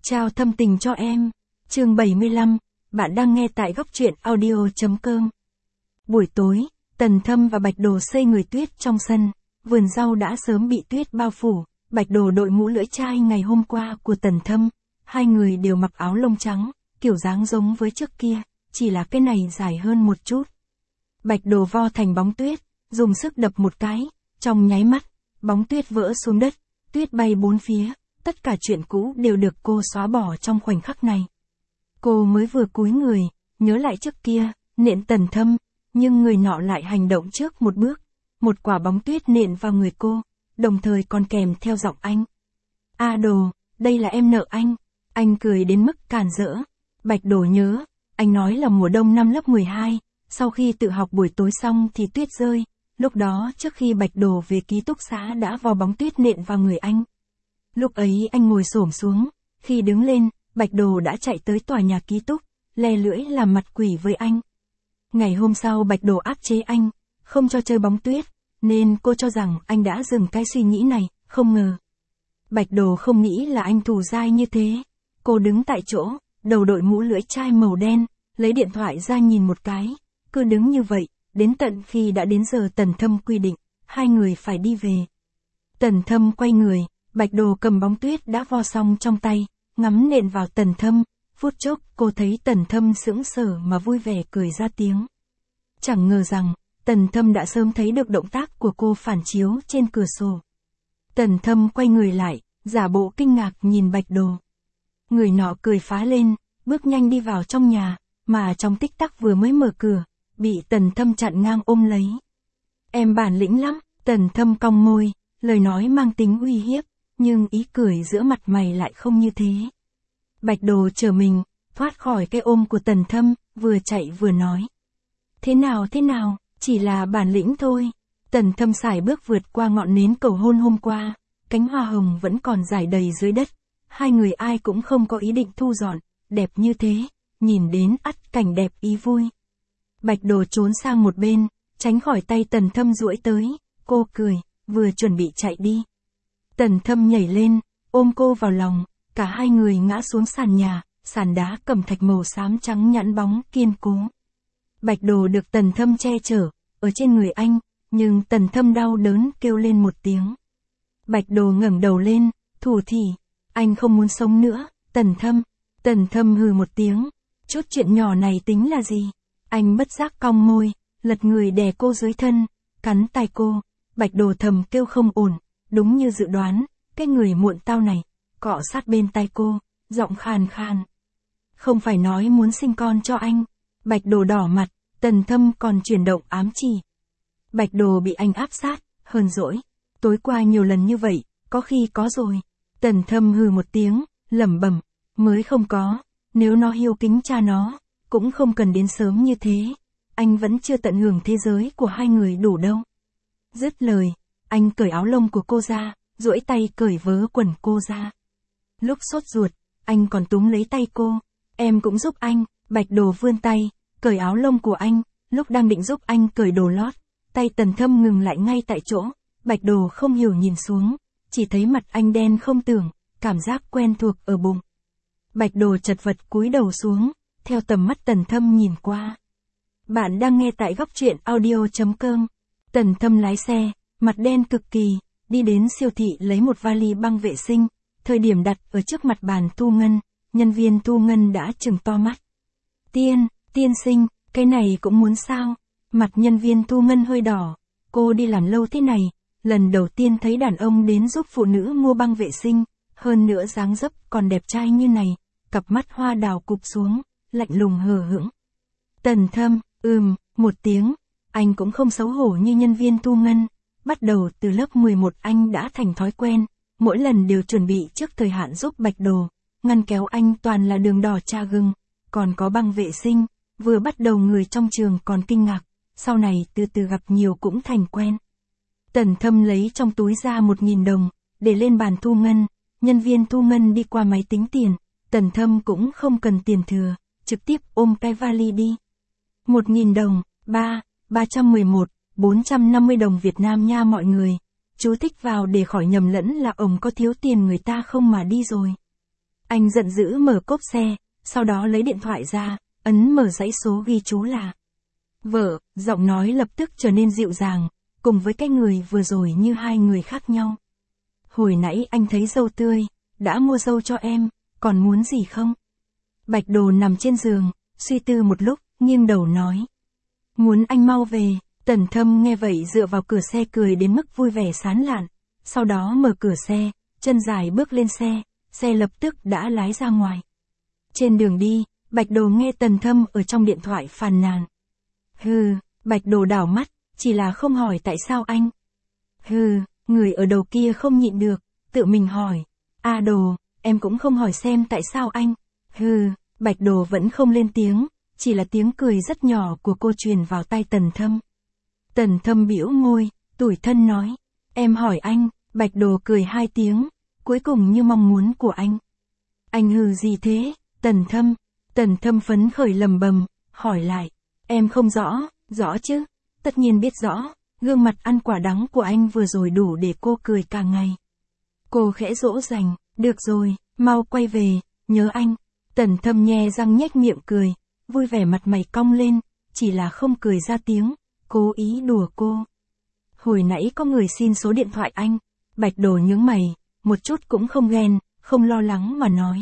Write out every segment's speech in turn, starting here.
Trao thâm tình cho em. Chương 75, bạn đang nghe tại góc truyện audio.com. Buổi tối, Tần Thâm và Bạch Đồ xây người tuyết trong sân, vườn rau đã sớm bị tuyết bao phủ. Bạch Đồ đội mũ lưỡi chai ngày hôm qua của Tần Thâm, hai người đều mặc áo lông trắng, kiểu dáng giống với trước kia, chỉ là cái này dài hơn một chút. Bạch Đồ vo thành bóng tuyết, dùng sức đập một cái, trong nháy mắt, bóng tuyết vỡ xuống đất, tuyết bay bốn phía, tất cả chuyện cũ đều được cô xóa bỏ trong khoảnh khắc này. Cô mới vừa cúi người, nhớ lại trước kia, nện Tần Thâm, nhưng người nọ lại hành động trước một bước, một quả bóng tuyết nện vào người cô, đồng thời còn kèm theo giọng anh. A Đồ, đây là em nợ anh cười đến mức càn rỡ. Bạch Đồ nhớ, anh nói là mùa đông năm lớp 12, sau khi tự học buổi tối xong thì tuyết rơi, lúc đó trước khi Bạch Đồ về ký túc xá đã vò bóng tuyết nện vào người anh. Lúc ấy anh ngồi xổm xuống, khi đứng lên, Bạch Đồ đã chạy tới tòa nhà ký túc, le lưỡi làm mặt quỷ với anh. Ngày hôm sau Bạch Đồ áp chế anh, không cho chơi bóng tuyết, nên cô cho rằng anh đã dừng cái suy nghĩ này, không ngờ. Bạch Đồ không nghĩ là anh thù dai như thế. Cô đứng tại chỗ, đầu đội mũ lưỡi chai màu đen, lấy điện thoại ra nhìn một cái, cứ đứng như vậy, đến tận khi đã đến giờ Tần Thâm quy định, hai người phải đi về. Tần Thâm quay người, Bạch Đồ cầm bóng tuyết đã vo xong trong tay, ngắm nện vào Tần Thâm, phút chốc cô thấy Tần Thâm sững sờ mà vui vẻ cười ra tiếng. Chẳng ngờ rằng, Tần Thâm đã sớm thấy được động tác của cô phản chiếu trên cửa sổ. Tần Thâm quay người lại, giả bộ kinh ngạc nhìn Bạch Đồ. Người nọ cười phá lên, bước nhanh đi vào trong nhà, mà trong tích tắc vừa mới mở cửa, bị Tần Thâm chặn ngang ôm lấy. Em bản lĩnh lắm, Tần Thâm cong môi, lời nói mang tính uy hiếp, nhưng ý cười giữa mặt mày lại không như thế. Bạch Đồ trở mình, thoát khỏi cái ôm của Tần Thâm, vừa chạy vừa nói. Thế nào, chỉ là bản lĩnh thôi. Tần Thâm sải bước vượt qua ngọn nến cầu hôn hôm qua, cánh hoa hồng vẫn còn rải đầy dưới đất. Hai người ai cũng không có ý định thu dọn, đẹp như thế, nhìn đến ắt cảnh đẹp ý vui. Bạch Đồ trốn sang một bên, tránh khỏi tay Tần Thâm duỗi tới, cô cười, vừa chuẩn bị chạy đi. Tần Thâm nhảy lên, ôm cô vào lòng, cả hai người ngã xuống sàn nhà, sàn đá cẩm thạch màu xám trắng nhẵn bóng kiên cố. Bạch Đồ được Tần Thâm che chở, ở trên người anh, nhưng Tần Thâm đau đớn kêu lên một tiếng. Bạch Đồ ngẩng đầu lên, thủ thỉ, anh không muốn sống nữa, Tần Thâm hừ một tiếng, chút chuyện nhỏ này tính là gì? Anh bất giác cong môi, lật người đè cô dưới thân, cắn tai cô. Bạch Đồ thầm kêu không ổn, đúng như dự đoán, cái người muộn tao này, cọ sát bên tai cô, giọng khàn khàn. Không phải nói muốn sinh con cho anh. Bạch Đồ đỏ mặt, Tần Thâm còn chuyển động ám chỉ. Bạch Đồ bị anh áp sát, hờn dỗi. Tối qua nhiều lần như vậy, có khi có rồi. Tần Thâm hừ một tiếng, lẩm bẩm, mới không có, nếu nó hiếu kính cha nó, cũng không cần đến sớm như thế. Anh vẫn chưa tận hưởng thế giới của hai người đủ đâu. Dứt lời, anh cởi áo lông của cô ra, duỗi tay cởi vớ quần cô ra. Lúc sốt ruột, anh còn túm lấy tay cô. Em cũng giúp anh. Bạch Đồ vươn tay, cởi áo lông của anh, lúc đang định giúp anh cởi đồ lót, tay Tần Thâm ngừng lại ngay tại chỗ. Bạch Đồ không hiểu nhìn xuống, chỉ thấy mặt anh đen không tưởng, cảm giác quen thuộc ở bụng. Bạch Đồ chật vật cúi đầu xuống, theo tầm mắt Tần Thâm nhìn qua. Bạn đang nghe tại góc truyện audio.com. Tần Thâm lái xe, mặt đen cực kỳ, đi đến siêu thị lấy một vali băng vệ sinh, thời điểm đặt ở trước mặt bàn thu ngân, nhân viên thu ngân đã trừng to mắt. Tiên sinh, cái này cũng muốn sao? Mặt nhân viên thu ngân hơi đỏ, cô đi làm lâu thế này, lần đầu tiên thấy đàn ông đến giúp phụ nữ mua băng vệ sinh, hơn nữa dáng dấp còn đẹp trai như này, cặp mắt hoa đào cụp xuống, lạnh lùng hờ hững. Tần Thâm, một tiếng, anh cũng không xấu hổ như nhân viên thu ngân, bắt đầu từ lớp 11 anh đã thành thói quen, mỗi lần đều chuẩn bị trước thời hạn giúp Bạch Đồ, ngăn kéo anh toàn là đường đỏ trà gừng, còn có băng vệ sinh, vừa bắt đầu người trong trường còn kinh ngạc, sau này từ từ gặp nhiều cũng thành quen. Tần Thâm lấy trong túi ra 1.000 đồng, để lên bàn thu ngân, nhân viên thu ngân đi qua máy tính tiền, Tần Thâm cũng không cần tiền thừa, trực tiếp ôm cái vali đi. 1.000 đồng, 311, 450 đồng Việt Nam nha mọi người. Chú thích vào để khỏi nhầm lẫn là ông có thiếu tiền người ta không mà đi rồi. Anh giận dữ mở cốp xe, sau đó lấy điện thoại ra, ấn mở dãy số ghi chú là vợ, giọng nói lập tức trở nên dịu dàng, cùng với cái người vừa rồi như hai người khác nhau. Hồi nãy anh thấy dâu tươi, đã mua dâu cho em, còn muốn gì không? Bạch Đồ nằm trên giường, suy tư một lúc, nghiêng đầu nói. Muốn anh mau về. Tần Thâm nghe vậy dựa vào cửa xe cười đến mức vui vẻ sán lạn, sau đó mở cửa xe, chân dài bước lên xe lập tức đã lái ra ngoài. Trên đường đi, Bạch Đồ nghe Tần Thâm ở trong điện thoại phàn nàn. Bạch Đồ đảo mắt, chỉ là không hỏi tại sao anh. Người ở đầu kia không nhịn được, tự mình hỏi. Đồ, em cũng không hỏi xem tại sao anh. Bạch Đồ vẫn không lên tiếng, chỉ là tiếng cười rất nhỏ của cô truyền vào tai Tần Thâm. Tần Thâm bĩu môi, tủi thân nói. Em hỏi anh, Bạch Đồ cười hai tiếng, cuối cùng như mong muốn của anh. Anh gì thế, Tần Thâm phấn khởi lầm bầm, hỏi lại. Em không rõ chứ, tất nhiên biết rõ, gương mặt ăn quả đắng của anh vừa rồi đủ để cô cười cả ngày. Cô khẽ dỗ dành, được rồi, mau quay về, nhớ anh. Tần Thâm nhe răng nhếch miệng cười, vui vẻ mặt mày cong lên, chỉ là không cười ra tiếng, cố ý đùa cô. Hồi nãy có người xin số điện thoại anh, Bạch Đồ nhướng mày, một chút cũng không ghen, không lo lắng mà nói.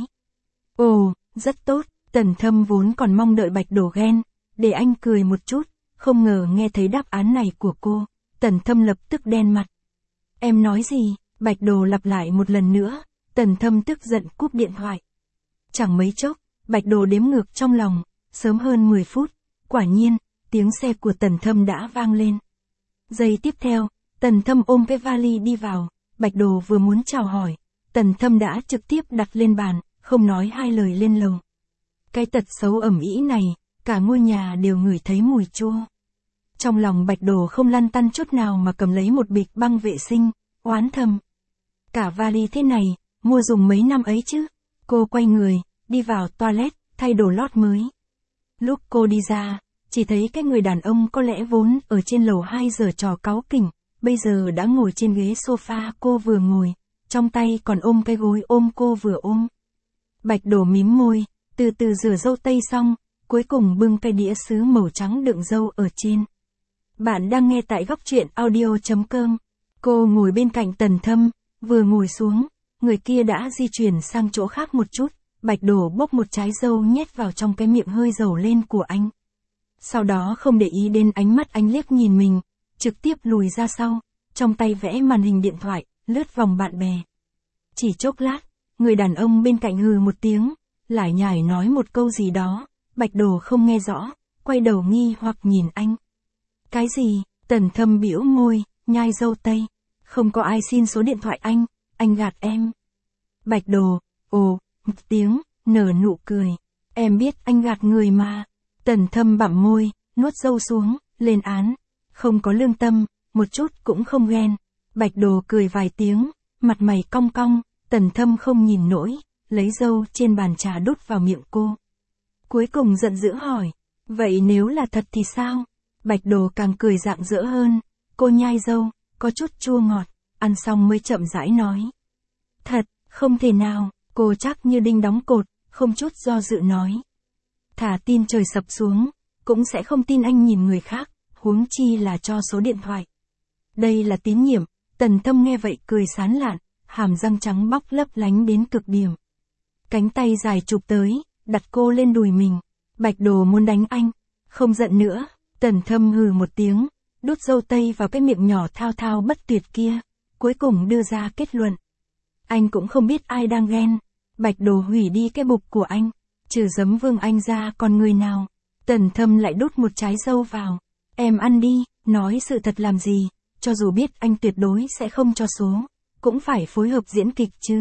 Ồ, rất tốt, Tần Thâm vốn còn mong đợi Bạch Đồ ghen, để anh cười một chút, không ngờ nghe thấy đáp án này của cô, Tần Thâm lập tức đen mặt. Em nói gì? Bạch Đồ lặp lại một lần nữa, Tần Thâm tức giận cúp điện thoại. Chẳng mấy chốc, Bạch Đồ đếm ngược trong lòng, sớm hơn 10 phút, quả nhiên, tiếng xe của Tần Thâm đã vang lên. Giây tiếp theo, Tần Thâm ôm cái vali đi vào, Bạch Đồ vừa muốn chào hỏi, Tần Thâm đã trực tiếp đặt lên bàn, không nói hai lời lên lầu. Cái tật xấu ẩm ĩ này, cả ngôi nhà đều ngửi thấy mùi chua. Trong lòng Bạch Đồ không lăn tăn chút nào mà cầm lấy một bịch băng vệ sinh, oán thầm. Cả vali thế này, mua dùng mấy năm ấy chứ. Cô quay người, đi vào toilet, thay đồ lót mới. Lúc cô đi ra, chỉ thấy cái người đàn ông có lẽ vốn ở trên lầu 2 giờ trò cáu kỉnh, bây giờ đã ngồi trên ghế sofa cô vừa ngồi, trong tay còn ôm cái gối ôm cô vừa ôm. Bạch Đồ mím môi, từ từ rửa râu tây xong, cuối cùng bưng cái đĩa sứ màu trắng đựng râu ở trên. Bạn đang nghe tại góc truyện audio.com. Cô ngồi bên cạnh Tần Thâm, vừa ngồi xuống, người kia đã di chuyển sang chỗ khác một chút, Bạch Đồ bốc một trái dâu nhét vào trong cái miệng hơi dầu lên của anh. Sau đó không để ý đến ánh mắt anh liếc nhìn mình, trực tiếp lùi ra sau, trong tay vẽ màn hình điện thoại, lướt vòng bạn bè. Chỉ chốc lát, người đàn ông bên cạnh hừ một tiếng, lải nhải nói một câu gì đó, Bạch Đồ không nghe rõ, quay đầu nghi hoặc nhìn anh. Cái gì? Tần Thâm bĩu môi, nhai dâu tây. Không có ai xin số điện thoại anh gạt em. Bạch Đồ, ồ, một tiếng, nở nụ cười. Em biết anh gạt người mà. Tần Thâm bặm môi, nuốt dâu xuống, lên án. Không có lương tâm, một chút cũng không ghen. Bạch Đồ cười vài tiếng, mặt mày cong cong, Tần Thâm không nhìn nổi, lấy dâu trên bàn trà đút vào miệng cô. Cuối cùng giận dữ hỏi, vậy nếu là thật thì sao? Bạch Đồ càng cười rạng rỡ hơn, cô nhai dâu, có chút chua ngọt, ăn xong mới chậm rãi nói. Thật, không thể nào, cô chắc như đinh đóng cột, không chút do dự nói. Thả tin trời sập xuống, cũng sẽ không tin anh nhìn người khác, huống chi là cho số điện thoại. Đây là tín nhiệm, Tần Thâm nghe vậy cười sán lạn, hàm răng trắng bóc lấp lánh đến cực điểm. Cánh tay dài chụp tới, đặt cô lên đùi mình. Bạch Đồ muốn đánh anh, không giận nữa. Tần Thâm hừ một tiếng, đút dâu tây vào cái miệng nhỏ thao thao bất tuyệt kia, cuối cùng đưa ra kết luận. Anh cũng không biết ai đang ghen. Bạch Đồ hủy đi cái bục của anh, trừ giấm Vương Anh ra còn người nào. Tần Thâm lại đút một trái dâu vào. Em ăn đi, nói sự thật làm gì, cho dù biết anh tuyệt đối sẽ không cho số, cũng phải phối hợp diễn kịch chứ.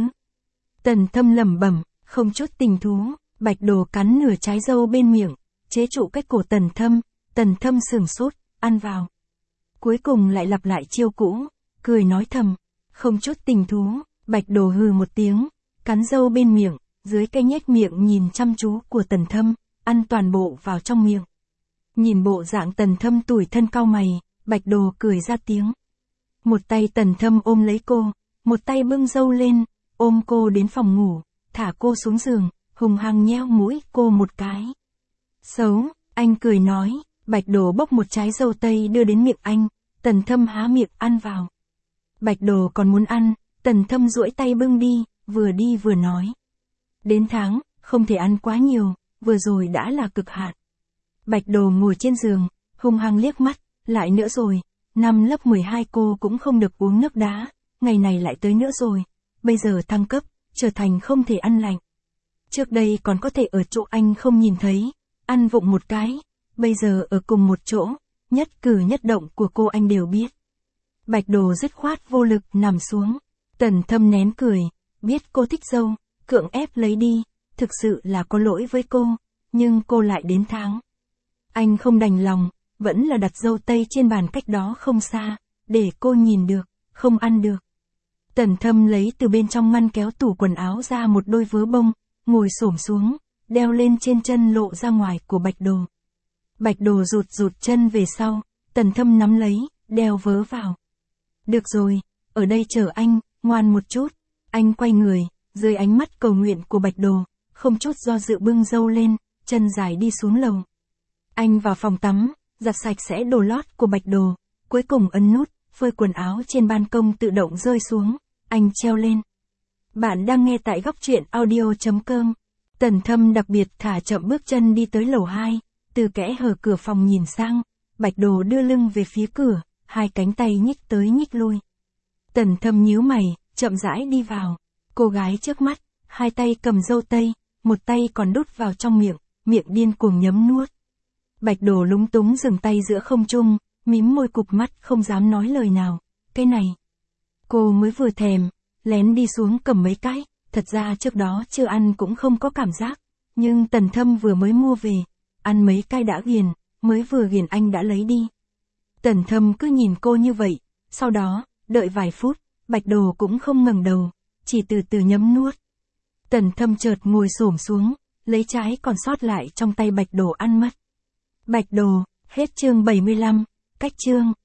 Tần Thâm lẩm bẩm, không chút tình thú. Bạch Đồ cắn nửa trái dâu bên miệng, chế trụ cái cổ Tần Thâm sửng sốt, ăn vào. Cuối cùng lại lặp lại chiêu cũ, cười nói thầm, không chút tình thú. Bạch Đồ hừ một tiếng, cắn dâu bên miệng, dưới cái nhếch miệng nhìn chăm chú của Tần Thâm, ăn toàn bộ vào trong miệng. Nhìn bộ dạng Tần Thâm tủi thân cau mày, Bạch Đồ cười ra tiếng. Một tay Tần Thâm ôm lấy cô, một tay bưng dâu lên, ôm cô đến phòng ngủ, thả cô xuống giường, hung hăng nheo mũi cô một cái. Xấu, anh cười nói, Bạch Đồ bốc một trái dâu tây đưa đến miệng anh, Tần Thâm há miệng ăn vào. Bạch Đồ còn muốn ăn, Tần Thâm duỗi tay bưng đi vừa nói. Đến tháng, không thể ăn quá nhiều, vừa rồi đã là cực hạn. Bạch Đồ ngồi trên giường, hung hăng liếc mắt, lại nữa rồi, năm lớp 12 cô cũng không được uống nước đá, ngày này lại tới nữa rồi, bây giờ thăng cấp, trở thành không thể ăn lạnh. Trước đây còn có thể ở chỗ anh không nhìn thấy, ăn vụng một cái, bây giờ ở cùng một chỗ, nhất cử nhất động của cô anh đều biết. Bạch Đồ dứt khoát vô lực nằm xuống, Tần Thâm nén cười, biết cô thích dâu, cưỡng ép lấy đi, thực sự là có lỗi với cô, nhưng cô lại đến tháng. Anh không đành lòng, vẫn là đặt dâu tây trên bàn cách đó không xa, để cô nhìn được, không ăn được. Tần Thâm lấy từ bên trong ngăn kéo tủ quần áo ra một đôi vớ bông, ngồi xổm xuống, đeo lên trên chân lộ ra ngoài của Bạch Đồ. Bạch Đồ rụt chân về sau, Tần Thâm nắm lấy, đeo vớ vào. Được rồi, ở đây chờ anh, ngoan một chút. Anh quay người, dưới ánh mắt cầu nguyện của Bạch Đồ, không chút do dự bưng dâu lên, chân dài đi xuống lầu. Anh vào phòng tắm, giặt sạch sẽ đồ lót của Bạch Đồ, cuối cùng ấn nút, phơi quần áo trên ban công tự động rơi xuống, anh treo lên. Bạn đang nghe tại góc truyện audio.com. Tần Thâm đặc biệt thả chậm bước chân đi tới lầu 2, từ kẽ hở cửa phòng nhìn sang, Bạch Đồ đưa lưng về phía cửa, hai cánh tay nhích tới nhích lui. Tần Thâm nhíu mày, chậm rãi đi vào. Cô gái trước mắt, hai tay cầm dâu tây, một tay còn đút vào trong miệng, miệng điên cuồng nhấm nuốt. Bạch Đồ lúng túng dừng tay giữa không trung, mím môi cụp mắt không dám nói lời nào. Cái này, cô mới vừa thèm, lén đi xuống cầm mấy cái, thật ra trước đó chưa ăn cũng không có cảm giác, nhưng Tần Thâm vừa mới mua về, ăn mấy cái đã ghiền, mới vừa ghiền anh đã lấy đi. Tần Thâm cứ nhìn cô như vậy, sau đó, đợi vài phút, Bạch Đồ cũng không ngẩng đầu, chỉ từ từ nhấm nuốt. Tần Thâm chợt ngồi xổm xuống, lấy trái còn sót lại trong tay Bạch Đồ ăn mất. Bạch Đồ, hết chương 75, cách chương.